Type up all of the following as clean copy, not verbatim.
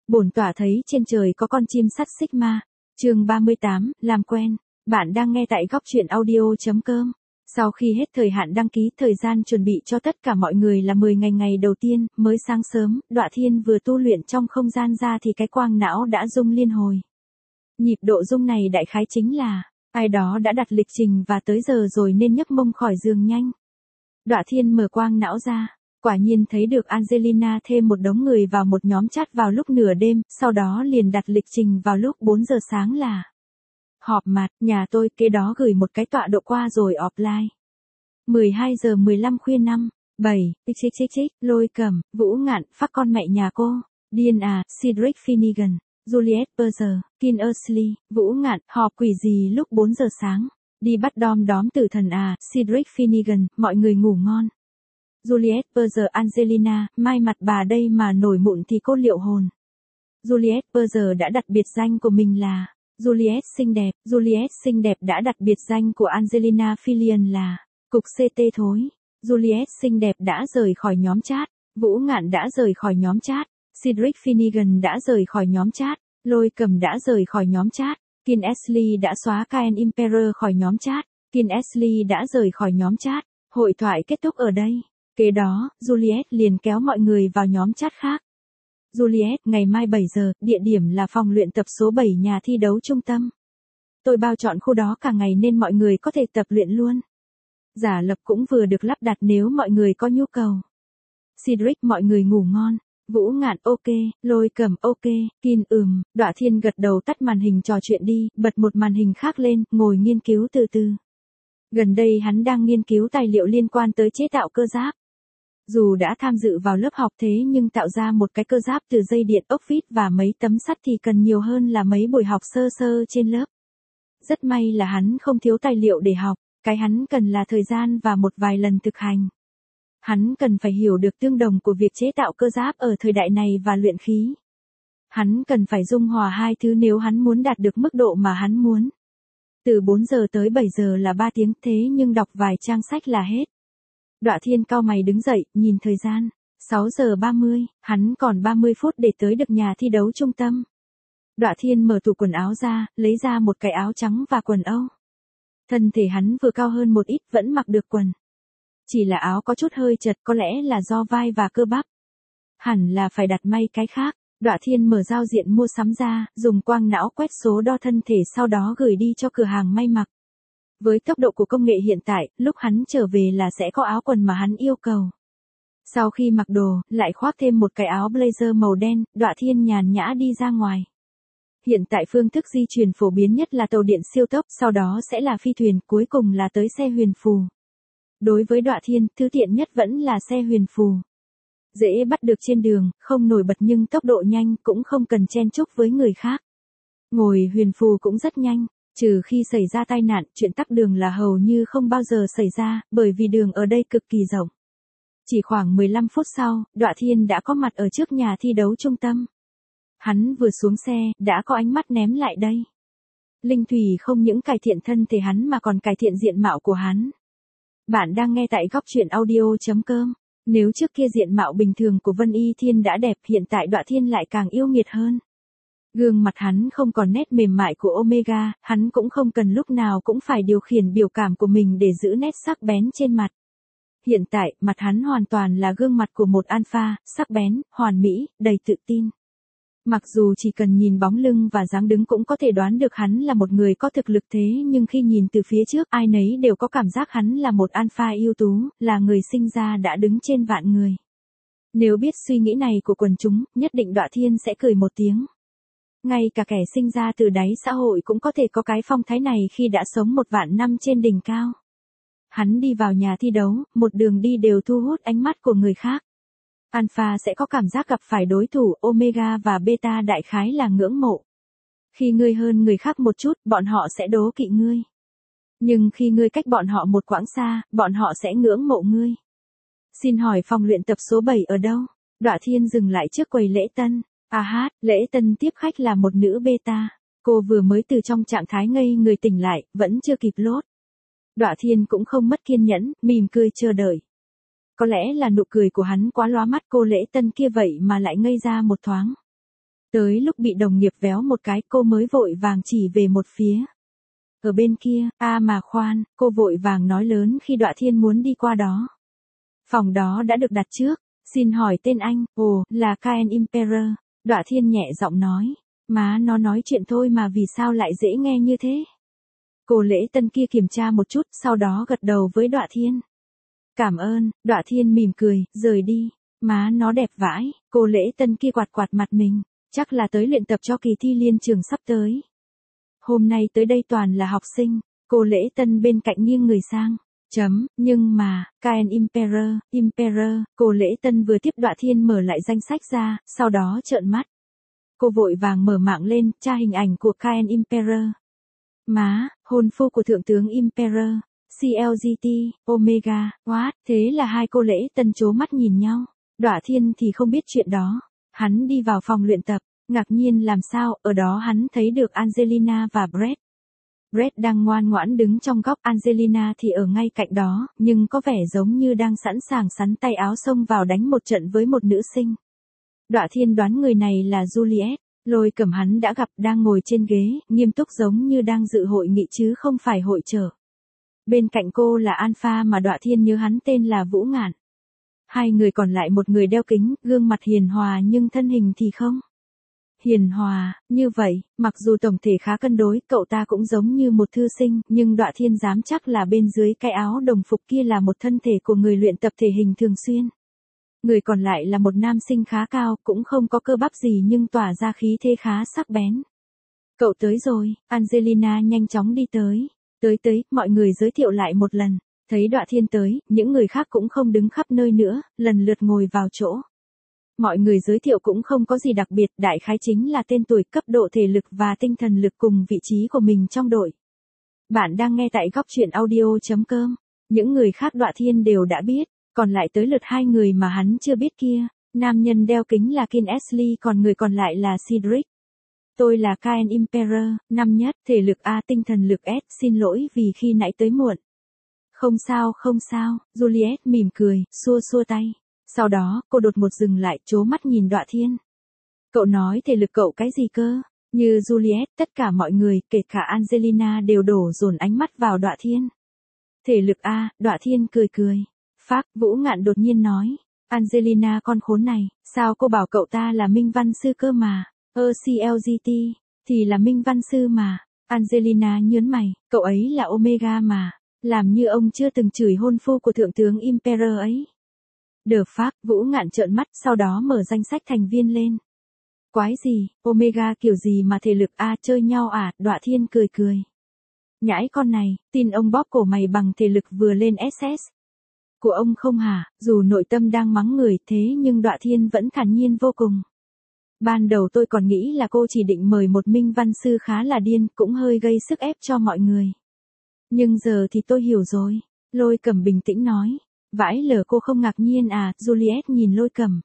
Bổn tỏa thấy trên trời có con chim sắt Sigma. Chương 38, làm quen. Bạn đang nghe tại góc truyện audio.com. Sau khi hết thời hạn đăng ký, thời gian chuẩn bị cho tất cả mọi người là 10 ngày đầu tiên, mới sáng sớm, Đọa Thiên vừa tu luyện trong không gian ra thì cái quang não đã rung liên hồi. Nhịp độ rung này đại khái chính là, ai đó đã đặt lịch trình và tới giờ rồi nên nhấc mông khỏi giường nhanh. Đọa Thiên mở quang não ra, quả nhiên thấy được Angelina thêm một đống người vào một nhóm chat vào lúc nửa đêm, sau đó liền đặt lịch trình vào lúc 4 giờ sáng là họp mặt, nhà tôi, kế đó gửi một cái tọa độ qua rồi offline. 12 giờ 15 khuya 7, Lôi Cầm, Vũ Ngạn, phát con mẹ nhà cô, điên à, Cedric Finnegan, Juliet Berger, Kin Ursley, Vũ Ngạn, họp quỷ gì lúc 4 giờ sáng, đi bắt đom đóm tử thần à, Cedric Finnegan, mọi người ngủ ngon. Juliet Berger Angelina, mai mặt bà đây mà nổi mụn thì cô liệu hồn. Juliet Berger đã đặt biệt danh của mình là Juliet xinh đẹp đã đặt biệt danh của Angelina Fillion là cục CT thối. Juliet xinh đẹp đã rời khỏi nhóm chat, Vũ Ngạn đã rời khỏi nhóm chat, Cedric Finnegan đã rời khỏi nhóm chat, Lôi Cầm đã rời khỏi nhóm chat, Kin Ashley đã xóa Caen Emperor khỏi nhóm chat, Kin Ashley đã rời khỏi nhóm chat. Hội thoại kết thúc ở đây. Kế đó, Juliet liền kéo mọi người vào nhóm chat khác. Juliet, ngày mai 7 giờ, địa điểm là phòng luyện tập số 7 nhà thi đấu trung tâm. Tôi bao chọn khu đó cả ngày nên mọi người có thể tập luyện luôn. Giả lập cũng vừa được lắp đặt nếu mọi người có nhu cầu. Cedric, mọi người ngủ ngon. Vũ Ngạn, ok, Lôi Cầm, ok, Kin, Đọa Thiên gật đầu tắt màn hình trò chuyện đi, bật một màn hình khác lên, ngồi nghiên cứu từ từ. Gần đây hắn đang nghiên cứu tài liệu liên quan tới chế tạo cơ giáp. Dù đã tham dự vào lớp học thế nhưng tạo ra một cái cơ giáp từ dây điện, ốc vít và mấy tấm sắt thì cần nhiều hơn là mấy buổi học sơ sơ trên lớp. Rất may là hắn không thiếu tài liệu để học, cái hắn cần là thời gian và một vài lần thực hành. Hắn cần phải hiểu được tương đồng của việc chế tạo cơ giáp ở thời đại này và luyện khí. Hắn cần phải dung hòa hai thứ nếu hắn muốn đạt được mức độ mà hắn muốn. Từ 4 giờ tới 7 giờ là 3 tiếng thế nhưng đọc vài trang sách là hết. Đọa Thiên cau mày đứng dậy, nhìn thời gian. 6 giờ 30, hắn còn 30 phút để tới được nhà thi đấu trung tâm. Đọa Thiên mở tủ quần áo ra, lấy ra một cái áo trắng và quần âu. Thân thể hắn vừa cao hơn một ít vẫn mặc được quần. Chỉ là áo có chút hơi chật, có lẽ là do vai và cơ bắp. Hẳn là phải đặt may cái khác. Đọa Thiên mở giao diện mua sắm ra, dùng quang não quét số đo thân thể sau đó gửi đi cho cửa hàng may mặc. Với tốc độ của công nghệ hiện tại, lúc hắn trở về là sẽ có áo quần mà hắn yêu cầu. Sau khi mặc đồ, lại khoác thêm một cái áo blazer màu đen, Đọa Thiên nhàn nhã đi ra ngoài. Hiện tại phương thức di chuyển phổ biến nhất là tàu điện siêu tốc, sau đó sẽ là phi thuyền, cuối cùng là tới xe huyền phù. Đối với Đọa Thiên, thứ tiện nhất vẫn là xe huyền phù. Dễ bắt được trên đường, không nổi bật nhưng tốc độ nhanh, cũng không cần chen chúc với người khác. Ngồi huyền phù cũng rất nhanh, trừ khi xảy ra tai nạn, chuyện tắc đường là hầu như không bao giờ xảy ra, bởi vì đường ở đây cực kỳ rộng. Chỉ khoảng 15 phút sau, Đọa Thiên đã có mặt ở trước nhà thi đấu trung tâm. Hắn vừa xuống xe, đã có ánh mắt ném lại đây. Linh thủy không những cải thiện thân thể hắn mà còn cải thiện diện mạo của hắn. Bạn đang nghe tại góc truyện audio.com. Nếu trước kia diện mạo bình thường của Vân Y Thiên đã đẹp, hiện tại Đọa Thiên lại càng yêu nghiệt hơn. Gương mặt hắn không còn nét mềm mại của Omega, hắn cũng không cần lúc nào cũng phải điều khiển biểu cảm của mình để giữ nét sắc bén trên mặt. Hiện tại, mặt hắn hoàn toàn là gương mặt của một alpha, sắc bén, hoàn mỹ, đầy tự tin. Mặc dù chỉ cần nhìn bóng lưng và dáng đứng cũng có thể đoán được hắn là một người có thực lực thế nhưng khi nhìn từ phía trước ai nấy đều có cảm giác hắn là một alpha ưu tú, là người sinh ra đã đứng trên vạn người. Nếu biết suy nghĩ này của quần chúng, nhất định Đọa Thiên sẽ cười một tiếng. Ngay cả kẻ sinh ra từ đáy xã hội cũng có thể có cái phong thái này khi đã sống 1 vạn năm trên đỉnh cao. Hắn đi vào nhà thi đấu, một đường đi đều thu hút ánh mắt của người khác. Alpha sẽ có cảm giác gặp phải đối thủ, Omega và Beta đại khái là ngưỡng mộ. Khi ngươi hơn người khác một chút, bọn họ sẽ đố kỵ ngươi. Nhưng khi ngươi cách bọn họ một quãng xa, bọn họ sẽ ngưỡng mộ ngươi. Xin hỏi phòng luyện tập số 7 ở đâu? Đọa Thiên dừng lại trước quầy lễ tân. Lễ tân tiếp khách là một nữ Beta. Cô vừa mới từ trong trạng thái ngây người tỉnh lại, vẫn chưa kịp lốt. Đọa Thiên cũng không mất kiên nhẫn, mỉm cười chờ đợi. Có lẽ là nụ cười của hắn quá lóa mắt cô lễ tân kia vậy mà lại ngây ra một thoáng. Tới lúc bị đồng nghiệp véo một cái cô mới vội vàng chỉ về một phía. Ở bên kia, mà khoan, cô vội vàng nói lớn khi Đọa Thiên muốn đi qua đó. Phòng đó đã được đặt trước, xin hỏi tên anh, ồ, là Caen Emperor, Đọa Thiên nhẹ giọng nói. Má nó nói chuyện thôi mà vì sao lại dễ nghe như thế? Cô lễ tân kia kiểm tra một chút, sau đó gật đầu với Đọa Thiên. Cảm ơn, Đọa Thiên mỉm cười, rời đi. Má nó đẹp vãi, cô lễ tân kia quạt quạt mặt mình, chắc là tới luyện tập cho kỳ thi liên trường sắp tới. Hôm nay tới đây toàn là học sinh, cô lễ tân bên cạnh nghiêng người sang. Nhưng mà, Caen Emperor, cô lễ tân vừa tiếp Đọa Thiên mở lại danh sách ra, sau đó trợn mắt. Cô vội vàng mở mạng lên, tra hình ảnh của Caen Emperor. Má, hôn phu của thượng tướng Emperor, CLGT, Omega, what, thế là hai cô lễ tân chố mắt nhìn nhau. Đọa Thiên thì không biết chuyện đó. Hắn đi vào phòng luyện tập, ngạc nhiên làm sao, ở đó hắn thấy được Angelina và Brett. Brett đang ngoan ngoãn đứng trong góc, Angelina thì ở ngay cạnh đó, nhưng có vẻ giống như đang sẵn sàng sắn tay áo xông vào đánh một trận với một nữ sinh. Đọa Thiên đoán người này là Juliet, Lôi Cẩm hắn đã gặp đang ngồi trên ghế, nghiêm túc giống như đang dự hội nghị chứ không phải hội chợ. Bên cạnh cô là Alpha mà Đọa Thiên nhớ hắn tên là Vũ Ngạn. Hai người còn lại một người đeo kính, gương mặt hiền hòa nhưng thân hình thì không. Hiền hòa, như vậy, mặc dù tổng thể khá cân đối, cậu ta cũng giống như một thư sinh, nhưng Đọa Thiên dám chắc là bên dưới cái áo đồng phục kia là một thân thể của người luyện tập thể hình thường xuyên. Người còn lại là một nam sinh khá cao, cũng không có cơ bắp gì nhưng tỏa ra khí thế khá sắc bén. Cậu tới rồi, Angelina nhanh chóng đi tới. Tới, mọi người giới thiệu lại một lần. Thấy Đọa Thiên tới, những người khác cũng không đứng khắp nơi nữa, lần lượt ngồi vào chỗ. Mọi người giới thiệu cũng không có gì đặc biệt, đại khái chính là tên tuổi, cấp độ thể lực và tinh thần lực cùng vị trí của mình trong đội. Bạn đang nghe tại góc truyện audio.com. Những người khác Đọa Thiên đều đã biết, còn lại tới lượt hai người mà hắn chưa biết kia. Nam nhân đeo kính là Kinsley, còn người còn lại là Cedric. Tôi là Caen Emperor, năm nhất, thể lực A, tinh thần lực S, xin lỗi vì khi nãy tới muộn. Không sao, Juliet mỉm cười, xua xua tay. Sau đó, cô đột ngột dừng lại, trố mắt nhìn Đọa Thiên. Cậu nói thể lực cậu cái gì cơ? Như Juliet, tất cả mọi người, kể cả Angelina đều đổ dồn ánh mắt vào Đọa Thiên. Thể lực A, Đọa Thiên cười. Phác, Vũ Ngạn đột nhiên nói. Angelina con khốn này, sao cô bảo cậu ta là Minh Văn Sư cơ mà? CLGT, thì là Minh Văn Sư mà. Angelina nhớn mày, cậu ấy là Omega mà. Làm như ông chưa từng chửi hôn phu của thượng tướng Emperor ấy. The fuck, Vũ Ngạn trợn mắt, sau đó mở danh sách thành viên lên. Quái gì, Omega kiểu gì mà thể lực A, chơi nhau à? Đọa Thiên cười. Nhãi con này, tin ông bóp cổ mày bằng thể lực vừa lên SS. Của ông không hả? Dù nội tâm đang mắng người thế nhưng Đọa Thiên vẫn thản nhiên vô cùng. Ban đầu tôi còn nghĩ là cô chỉ định mời một Minh Văn Sư khá là điên, cũng hơi gây sức ép cho mọi người. Nhưng giờ thì tôi hiểu rồi. Lôi Cẩm bình tĩnh nói. Vãi lờ, cô không ngạc nhiên à? Juliet nhìn Lôi Cẩm.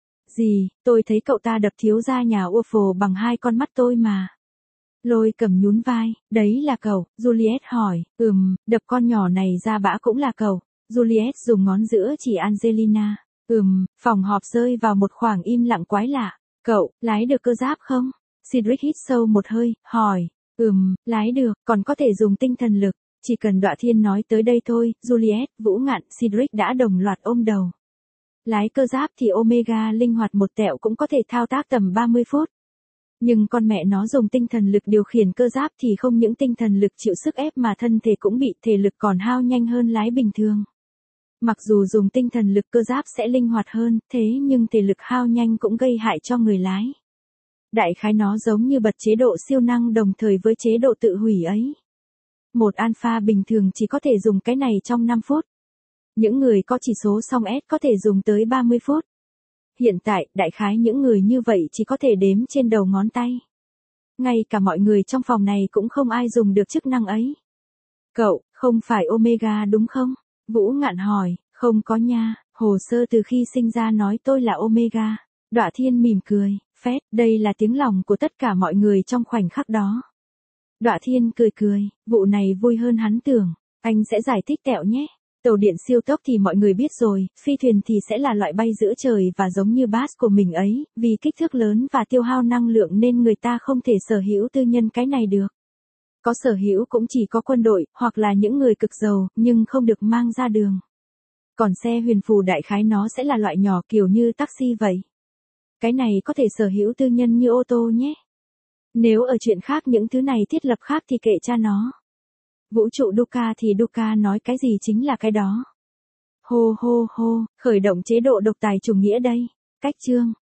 Gì, tôi thấy cậu ta đập thiếu gia nhà Waffle bằng hai con mắt tôi mà. Lôi Cẩm nhún vai, đấy là cậu. Juliet hỏi, đập con nhỏ này ra bã cũng là cậu. Juliet dùng ngón giữa chỉ Angelina. Phòng họp rơi vào một khoảng im lặng quái lạ. Cậu, lái được cơ giáp không? Cedric hít sâu một hơi, hỏi. Lái được, còn có thể dùng tinh thần lực. Chỉ cần Đọa Thiên nói tới đây thôi, Juliet, Vũ Ngạn, Cedric đã đồng loạt ôm đầu. Lái cơ giáp thì Omega linh hoạt một tẹo cũng có thể thao tác tầm 30 phút. Nhưng con mẹ nó dùng tinh thần lực điều khiển cơ giáp thì không những tinh thần lực chịu sức ép mà thân thể cũng bị, thể lực còn hao nhanh hơn lái bình thường. Mặc dù dùng tinh thần lực cơ giáp sẽ linh hoạt hơn, thế nhưng thể lực hao nhanh cũng gây hại cho người lái. Đại khái nó giống như bật chế độ siêu năng đồng thời với chế độ tự hủy ấy. Một alpha bình thường chỉ có thể dùng cái này trong 5 phút. Những người có chỉ số song S có thể dùng tới 30 phút. Hiện tại, đại khái những người như vậy chỉ có thể đếm trên đầu ngón tay. Ngay cả mọi người trong phòng này cũng không ai dùng được chức năng ấy. Cậu, không phải Omega đúng không? Vũ Ngạn hỏi, không có nha, hồ sơ từ khi sinh ra nói tôi là Omega. Đọa Thiên mỉm cười, phét, đây là tiếng lòng của tất cả mọi người trong khoảnh khắc đó. Đọa Thiên cười, vụ này vui hơn hắn tưởng, anh sẽ giải thích tẹo nhé. Tàu điện siêu tốc thì mọi người biết rồi, phi thuyền thì sẽ là loại bay giữa trời và giống như bus của mình ấy, vì kích thước lớn và tiêu hao năng lượng nên người ta không thể sở hữu tư nhân cái này được. Có sở hữu cũng chỉ có quân đội, hoặc là những người cực giàu, nhưng không được mang ra đường. Còn xe huyền phù đại khái nó sẽ là loại nhỏ kiểu như taxi vậy. Cái này có thể sở hữu tư nhân như ô tô nhé. Nếu ở chuyện khác những thứ này thiết lập khác thì kệ cha nó. Vũ trụ Duca thì Duca nói cái gì chính là cái đó. Hô hô hô, khởi động chế độ độc tài chủ nghĩa đây. Cách chương